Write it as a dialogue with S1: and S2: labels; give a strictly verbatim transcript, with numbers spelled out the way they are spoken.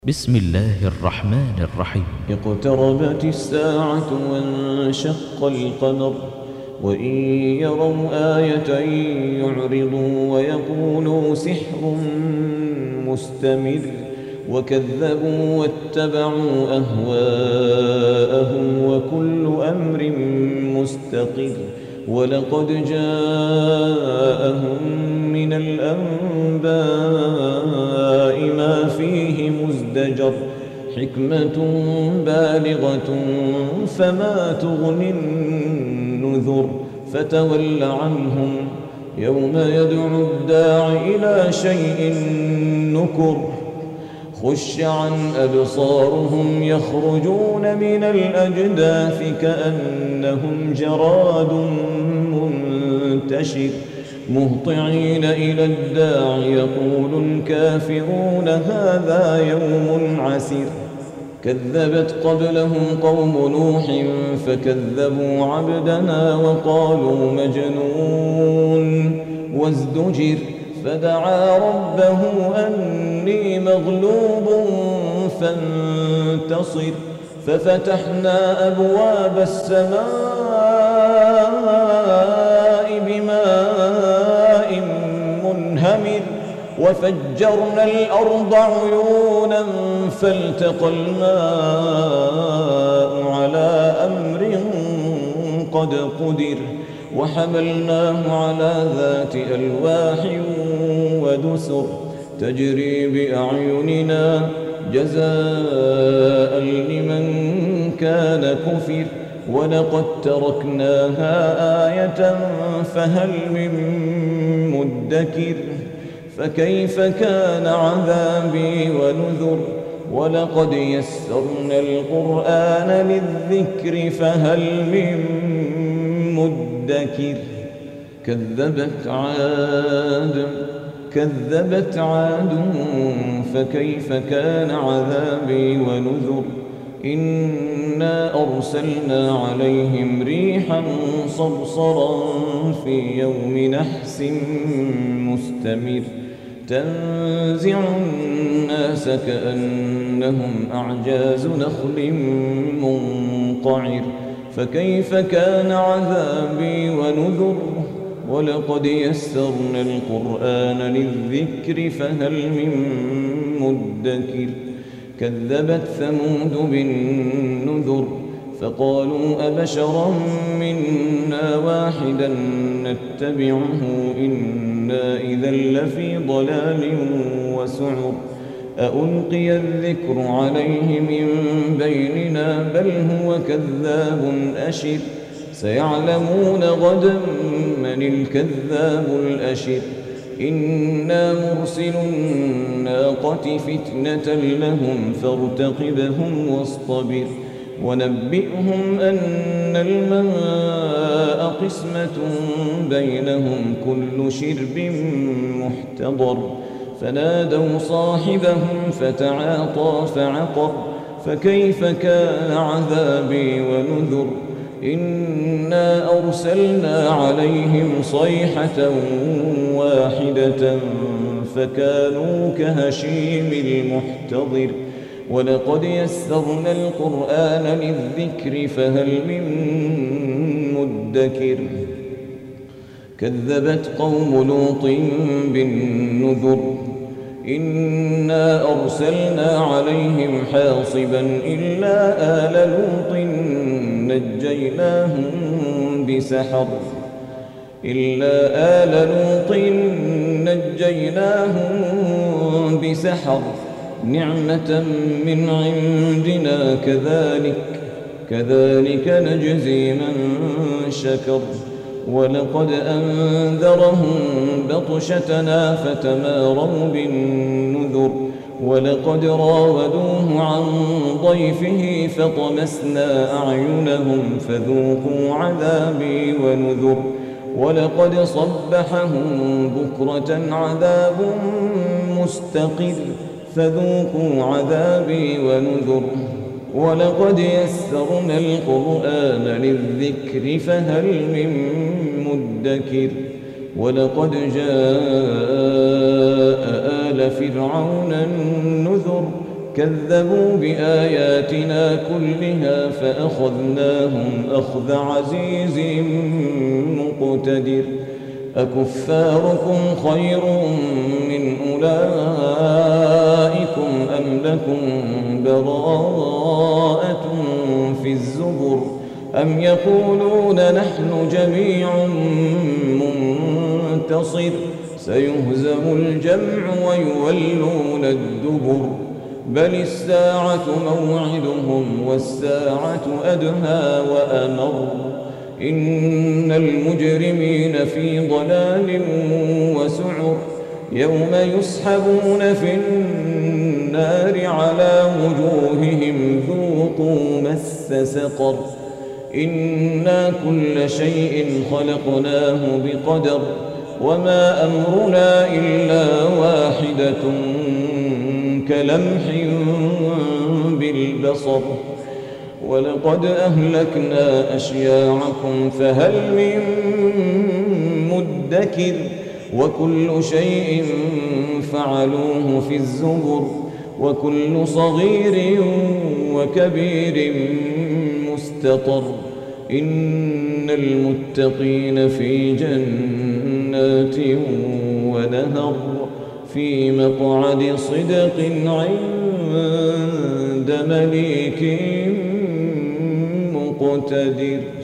S1: بسم الله الرحمن الرحيم.
S2: اقتربت الساعة وانشق القمر وإن يروا آية يعرضوا ويقولوا سحر مستمر وكذبوا واتبعوا أهواءهم وكل أمر مستقر ولقد جاءهم من الأنباء ما فيه مزدجر حكمة بالغة فما تغني النذر فتول عنهم يوم يدعو الداع إلى شيء نكر خش عن أبصارهم يخرجون من الأجداث كأنهم جراد منتشر مهطعين إلى الداع يقول الكافرون هذا يوم عسر كذبت قبلهم قوم نوح فكذبوا عبدنا وقالوا مجنون وازدجر فدعا ربه أني مغلوب فانتصر ففتحنا أبواب السماء بماء منهمر وفجرنا الأرض عيونا فالتقى الماء على أمر قد قدر وحملناه على ذات ألواح ودسر تجري بأعيننا جزاء لمن كان كفر ولقد تركناها آية فهل من مدكر فكيف كان عذابي ونذر ولقد يسرنا القرآن للذكر فهل من مدكر كذبت عاد كذبت عاد فكيف كان عذابي ونذر إنا أرسلنا عليهم ريحا صرصرا في يوم نحس مستمر تنزع الناس كأنهم أعجاز نخل منقعر فكيف كان عذابي ونذر ولقد يسرنا القرآن للذكر فهل من مدكر كذبت ثمود بالنذر فقالوا أبشرا منا واحدا نتبعه إنا إذا لفي ضلال وسعر أألقي الذكر عليه من بيننا بل هو كذاب أشر سيعلمون غدا من الكذاب الأشر إنا مرسل الناقة فتنة لهم فارتقبهم واصطبر ونبئهم أن الماء قسمة بينهم كل شرب محتضر فنادوا صاحبهم فتعاطى فعقر فكيف كان عذابي ونذر إنا أرسلنا عليهم صيحة واحدة فكانوا كهشيم المحتضر ولقد يسرنا القرآن للذكر فهل من مدكر كذبت قوم لوط بالنذر إنا أرسلنا عليهم حاصبا إلا آل لوط نجيناهم بسحر إلا آل لوط نجيناهم بسحر نعمة من عندنا كذلك كذلك نجزي من شكر ولقد أنذرهم بطشتنا فتماروا بالنذر ولقد راودوه عن ضيفه فطمسنا أعينهم فذوقوا عذابي ونذر ولقد صبحهم بكرة عذاب مستقر فذوقوا عذابي ونذر ولقد يسرنا القرآن للذكر فهل من مدكر ولقد جاء آل فرعون النذر كذبوا بآياتنا كلها فأخذناهم أخذ عزيز مقتدر أكفاركم خير من أولئكم أم لكم براءة في الزبر أم يقولون نحن جميع منتصر سيهزم الجمع ويولون الدبر بل الساعة موعدهم والساعة أدهى وأمر إن المجرمين في ضلال وسعر يوم يسحبون في النار على وجوههم ذوقوا مس سقر إنا كل شيء خلقناه بقدر وما أمرنا إلا واحدة كلمح بالبصر ولقد أهلكنا أشياعكم فهل من مدكر وكل شيء فعلوه في الزبر وكل صغير وكبير مستطر إن المتقين في جنات ونهر في مقعد صدق عند مليك مقتدر.